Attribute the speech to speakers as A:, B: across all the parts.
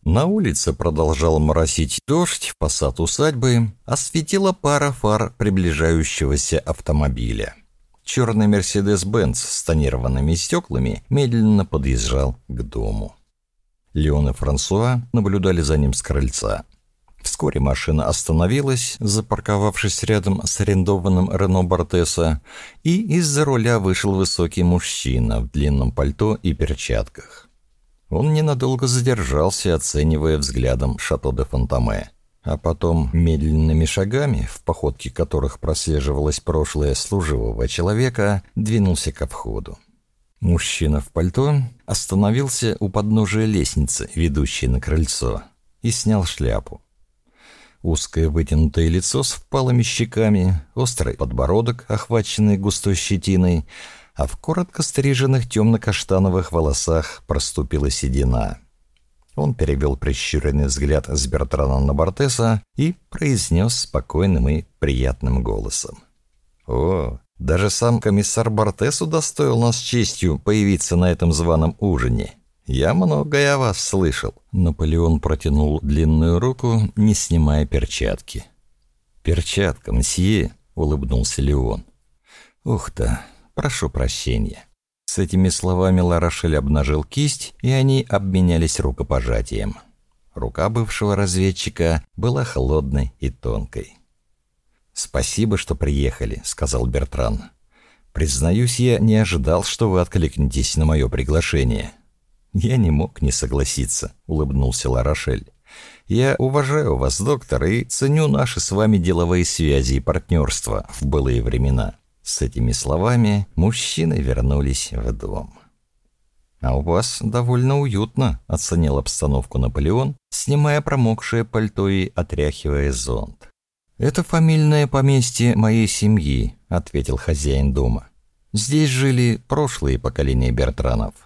A: На улице продолжал моросить дождь, фасад усадьбы осветила пара фар приближающегося автомобиля. Черный «Мерседес-Бенц» с тонированными стеклами медленно подъезжал к дому. Леон и Франсуа наблюдали за ним с крыльца. Вскоре машина остановилась, запарковавшись рядом с арендованным Рено Бартеса, и из-за руля вышел высокий мужчина в длинном пальто и перчатках. Он ненадолго задержался, оценивая взглядом Шато де Фонтаме, а потом медленными шагами, в походке которых прослеживалось прошлое служивого человека, двинулся ко входу. Мужчина в пальто остановился у подножия лестницы, ведущей на крыльцо, и снял шляпу. Узкое вытянутое лицо с впалыми щеками, острый подбородок, охваченный густой щетиной, а в коротко стриженных темно-каштановых волосах проступила седина. Он перевел прищуренный взгляд с Бертрана на Бартеса и произнес спокойным и приятным голосом: «О, даже сам комиссар Бартес удостоил нас честью появиться на этом званом ужине. Я многое о вас слышал». Наполеон протянул длинную руку, не снимая перчатки. «Перчатка, мсье», — улыбнулся Леон. «Ух да, прошу прощения». С этими словами Ла-Рошель обнажил кисть, и они обменялись рукопожатием. Рука бывшего разведчика была холодной и тонкой. «Спасибо, что приехали», — сказал Бертран. «Признаюсь, я не ожидал, что вы откликнетесь на мое приглашение». «Я не мог не согласиться», — улыбнулся Ла-Рошель. «Я уважаю вас, доктор, и ценю наши с вами деловые связи и партнерство в былые времена». С этими словами мужчины вернулись в дом. «А у вас довольно уютно», — оценил обстановку Наполеон, снимая промокшее пальто и отряхивая зонт. «Это фамильное поместье моей семьи», — ответил хозяин дома. «Здесь жили прошлые поколения Бертранов».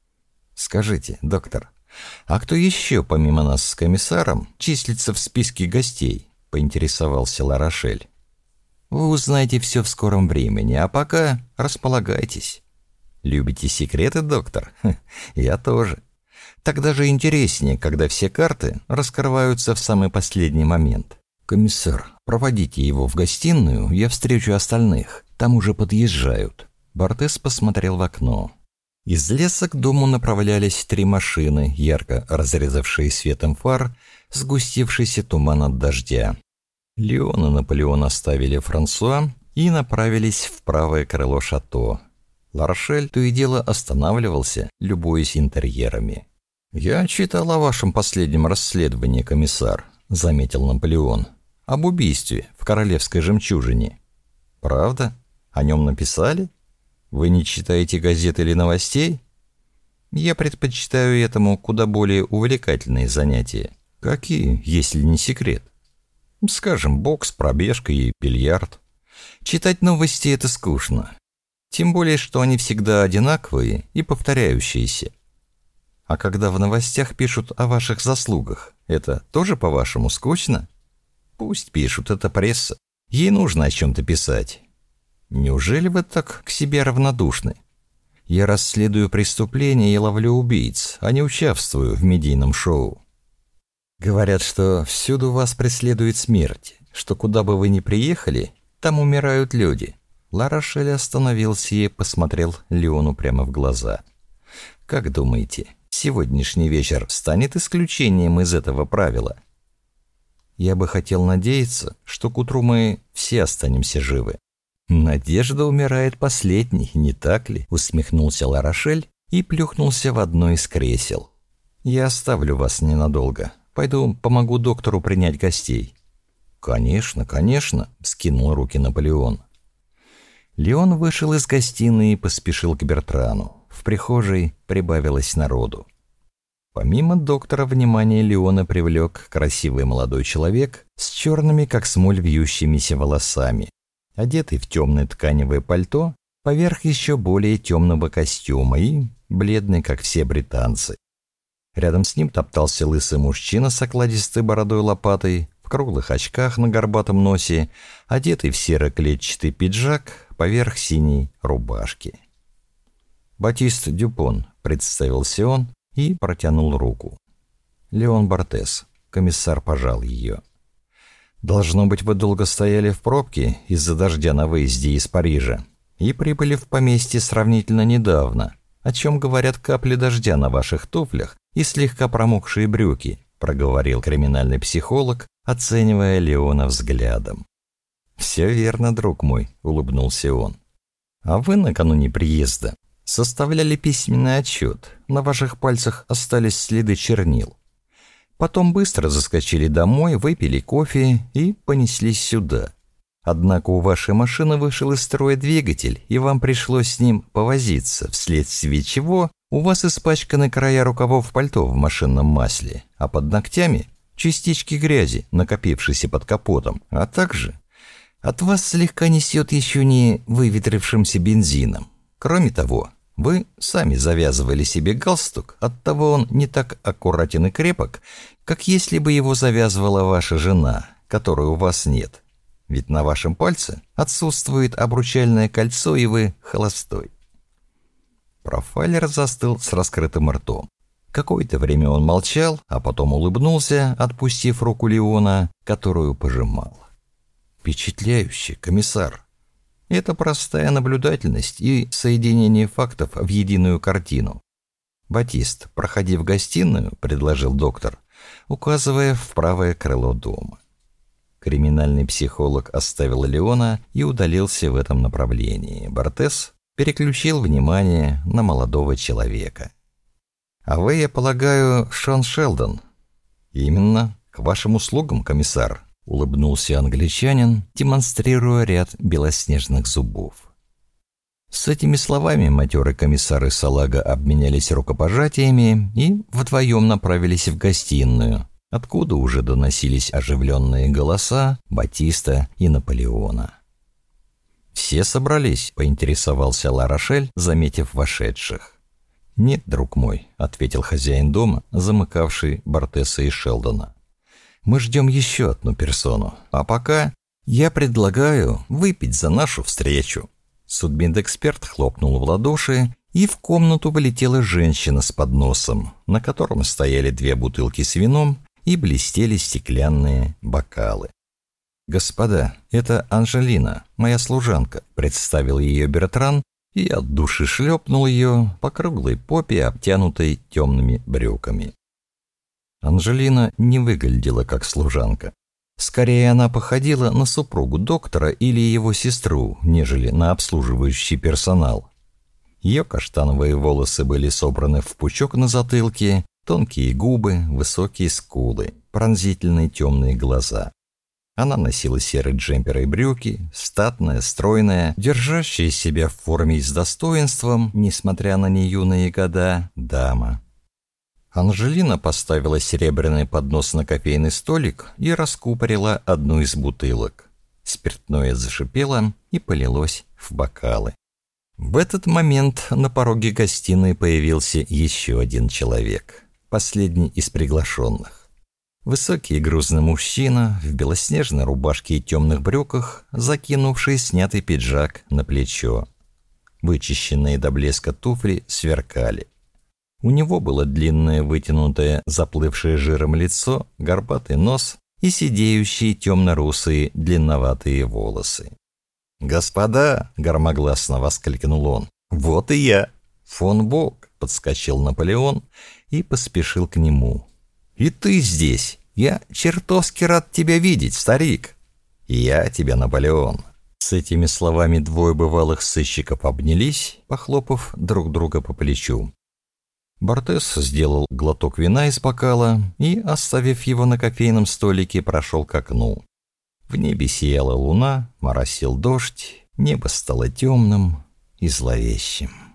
A: «Скажите, доктор, а кто еще, помимо нас с комиссаром, числится в списке гостей?» — поинтересовался Ла-Рошель. «Вы узнаете все в скором времени, а пока располагайтесь». «Любите секреты, доктор?» «Я тоже. Тогда же интереснее, когда все карты раскрываются в самый последний момент. Комиссар, проводите его в гостиную, я встречу остальных. Там уже подъезжают». Бартес посмотрел в окно. Из леса к дому направлялись 3 машины, ярко разрезавшие светом фар сгустившийся туман от дождя. Леон и Наполеон оставили Франсуа и направились в правое крыло шато. Ла-Рошель то и дело останавливался, любуясь интерьерами. «Я читал о вашем последнем расследовании, комиссар», — заметил Наполеон. «Об убийстве в Королевской жемчужине». «Правда? О нем написали? Вы не читаете газет или новостей?» «Я предпочитаю этому куда более увлекательные занятия». «Какие, если не секрет?» «Скажем, бокс, пробежка и бильярд. Читать новости — это скучно. Тем более, что они всегда одинаковые и повторяющиеся. А когда в новостях пишут о ваших заслугах, это тоже, по-вашему, скучно? Пусть пишут, это пресса. Ей нужно о чем-то писать. Неужели вы так к себе равнодушны? Я расследую преступления и ловлю убийц, а не участвую в медийном шоу. Говорят, что всюду вас преследует смерть, что куда бы вы ни приехали, там умирают люди». Ла-Рошель остановился и посмотрел Леону прямо в глаза. «Как думаете, сегодняшний вечер станет исключением из этого правила?» «Я бы хотел надеяться, что к утру мы все останемся живы». «Надежда умирает последней, не так ли?» — усмехнулся Ла-Рошель и плюхнулся в одно из кресел. «Я оставлю вас ненадолго. Пойду помогу доктору принять гостей». «Конечно, конечно», — вскинул руки Наполеон. Леон вышел из гостиной и поспешил к Бертрану. В прихожей прибавилось народу. Помимо доктора, внимание Леона привлек красивый молодой человек с черными, как смоль, вьющимися волосами, одетый в темное тканевое пальто, поверх еще более темного костюма и бледный, как все британцы. Рядом с ним топтался лысый мужчина с окладистой бородой лопатой, в круглых очках на горбатом носе, одетый в серо-клетчатый пиджак поверх синей рубашки. «Батист Дюпон», — представился он и протянул руку. Леон Бортес. Комиссар пожал ее. «Должно быть, вы долго стояли в пробке из-за дождя на выезде из Парижа и прибыли в поместье сравнительно недавно, о чем говорят капли дождя на ваших туфлях и слегка промокшие брюки», проговорил криминальный психолог, оценивая Леона взглядом. «Все верно, друг мой», — улыбнулся он. «А вы накануне приезда составляли письменный отчет, на ваших пальцах остались следы чернил. Потом быстро заскочили домой, выпили кофе и понеслись сюда. Однако у вашей машины вышел из строя двигатель, и вам пришлось с ним повозиться, вследствие чего у вас испачканы края рукавов пальто в машинном масле, а под ногтями частички грязи, накопившиеся под капотом, а также от вас слегка несет еще не выветрившимся бензином. Кроме того, вы сами завязывали себе галстук, оттого он не так аккуратен и крепок, как если бы его завязывала ваша жена, которой у вас нет. Ведь на вашем пальце отсутствует обручальное кольцо, и вы холостой». Профайлер застыл с раскрытым ртом. Какое-то время он молчал, а потом улыбнулся, отпустив руку Леона, которую пожимал. «Впечатляюще, комиссар. Это простая наблюдательность и соединение фактов в единую картину. Батист, проходи в гостиную», — предложил доктор, указывая в правое крыло дома. Криминальный психолог оставил Леона и удалился в этом направлении. Бортес переключил внимание на молодого человека. «А вы, я полагаю, Шон Шелдон?» «Именно. К вашим услугам, комиссар», — улыбнулся англичанин, демонстрируя ряд белоснежных зубов. С этими словами матерый комиссар и салага обменялись рукопожатиями и вдвоем направились в гостиную, откуда уже доносились оживленные голоса Батиста и Наполеона. «Все собрались?» — поинтересовался Ла-Рошель, заметив вошедших. «Нет, друг мой», — ответил хозяин дома, замыкавший Бортеса и Шелдона. «Мы ждем еще одну персону, а пока я предлагаю выпить за нашу встречу». Судмедэксперт хлопнул в ладоши, и в комнату вылетела женщина с подносом, на котором стояли 2 бутылки с вином и блестели стеклянные бокалы. «Господа, это Анжелина, моя служанка», — представил ее Бертран и от души шлепнул ее по круглой попе, обтянутой темными брюками. Анжелина не выглядела как служанка. Скорее, она походила на супругу доктора или его сестру, нежели на обслуживающий персонал. Ее каштановые волосы были собраны в пучок на затылке, тонкие губы, высокие скулы, пронзительные темные глаза. Она носила серый джемпер и брюки, статная, стройная, держащая себя в форме и с достоинством, несмотря на неюные года, дама. Анжелина поставила серебряный поднос на кофейный столик и раскупорила одну из бутылок. Спиртное зашипело и полилось в бокалы. В этот момент на пороге гостиной появился еще один человек, последний из приглашенных. Высокий и грузный мужчина в белоснежной рубашке и темных брюках, закинувший снятый пиджак на плечо. Вычищенные до блеска туфли сверкали. У него было длинное, вытянутое, заплывшее жиром лицо, горбатый нос и сидеющие темно-русые длинноватые волосы. «Господа!» — громогласно воскликнул он. «Вот и я!» «Фон Бок!» — подскочил Наполеон и поспешил к нему. «И ты здесь! Я чертовски рад тебя видеть, старик!» «И я тебя, Наполеон!» С этими словами 2 бывалых сыщиков обнялись, похлопав друг друга по плечу. Бортес сделал глоток вина из бокала и, оставив его на кофейном столике, прошел к окну. В небе сияла луна, моросил дождь, небо стало темным и зловещим.